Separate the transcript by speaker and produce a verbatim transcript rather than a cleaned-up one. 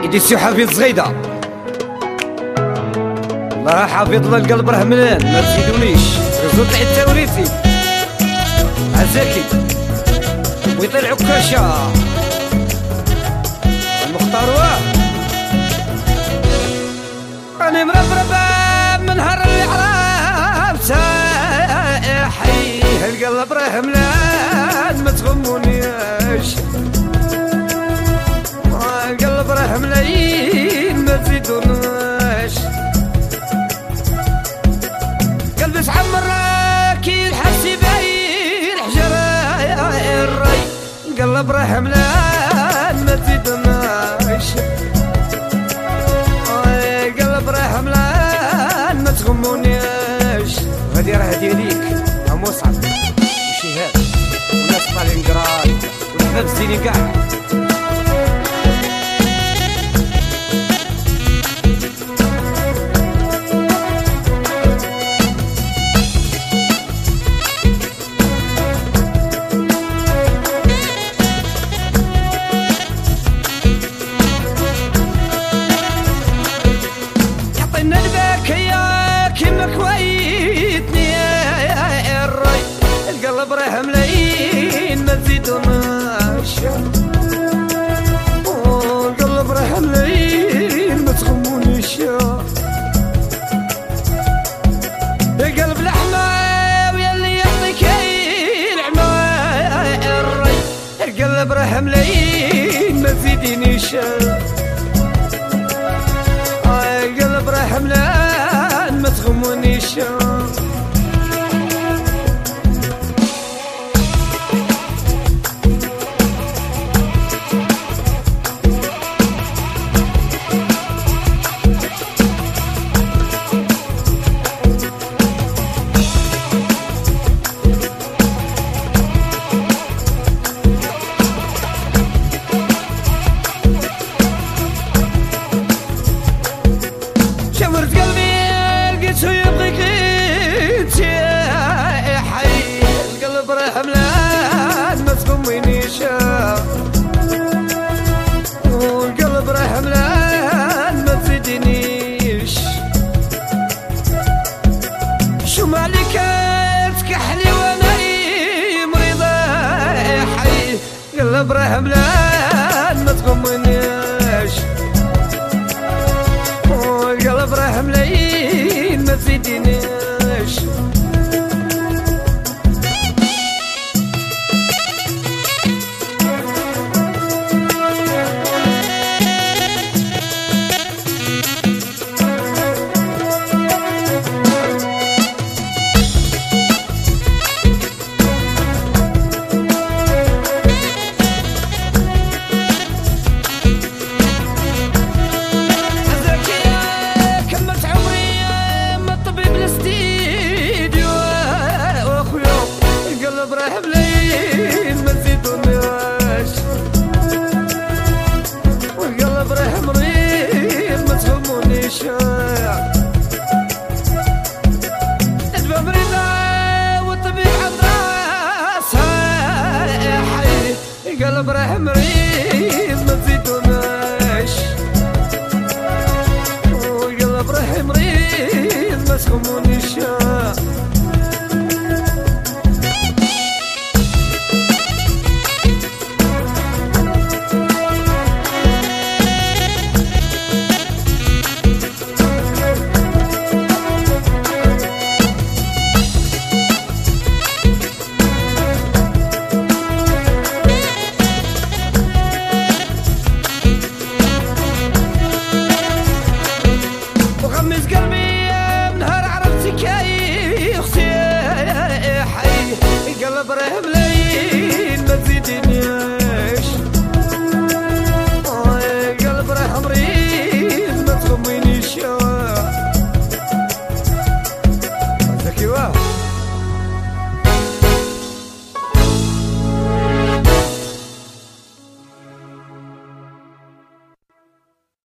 Speaker 1: إديسيو حفيظ زغيدة. الله حافظ له القلب راه ملان ما تزيدونيش. غزوة العيد التوريثي عزاكي ويطير عكاشة المختار واه. راني مربربة من نهار اللي عرفتها حي القلب راه ملان ما تغمونيش. القلب راه ملايين ما تزيدوناش. قلبي تعمر كي الحسي باين حجر الري. القلب راه ملان ما تزيدوناش. القلب راه ملان ما تغمونيش. غادي راه دياليك ها مصعب وشهاب وناس طالعين قراد والحباب الزينين كاع. القلب راه ملايين ما تزيدوناش. القلب راه ملايين ما تغمونيش. القلب لحمة ويا اللي يعطيك العمى الري. القلب راه ملايين ما تزيدينيش. القلب راه ملان ما تغمونيش. شاورت قلبي لقيتو يبغيك انت يا حي. القلب راه ملان ما تغمينيش. والقلب راه ملان ما تزيدينيش. شو مالك تكحلي وانا مريضة يا حي. القلب راه ملان ما تغمينيش.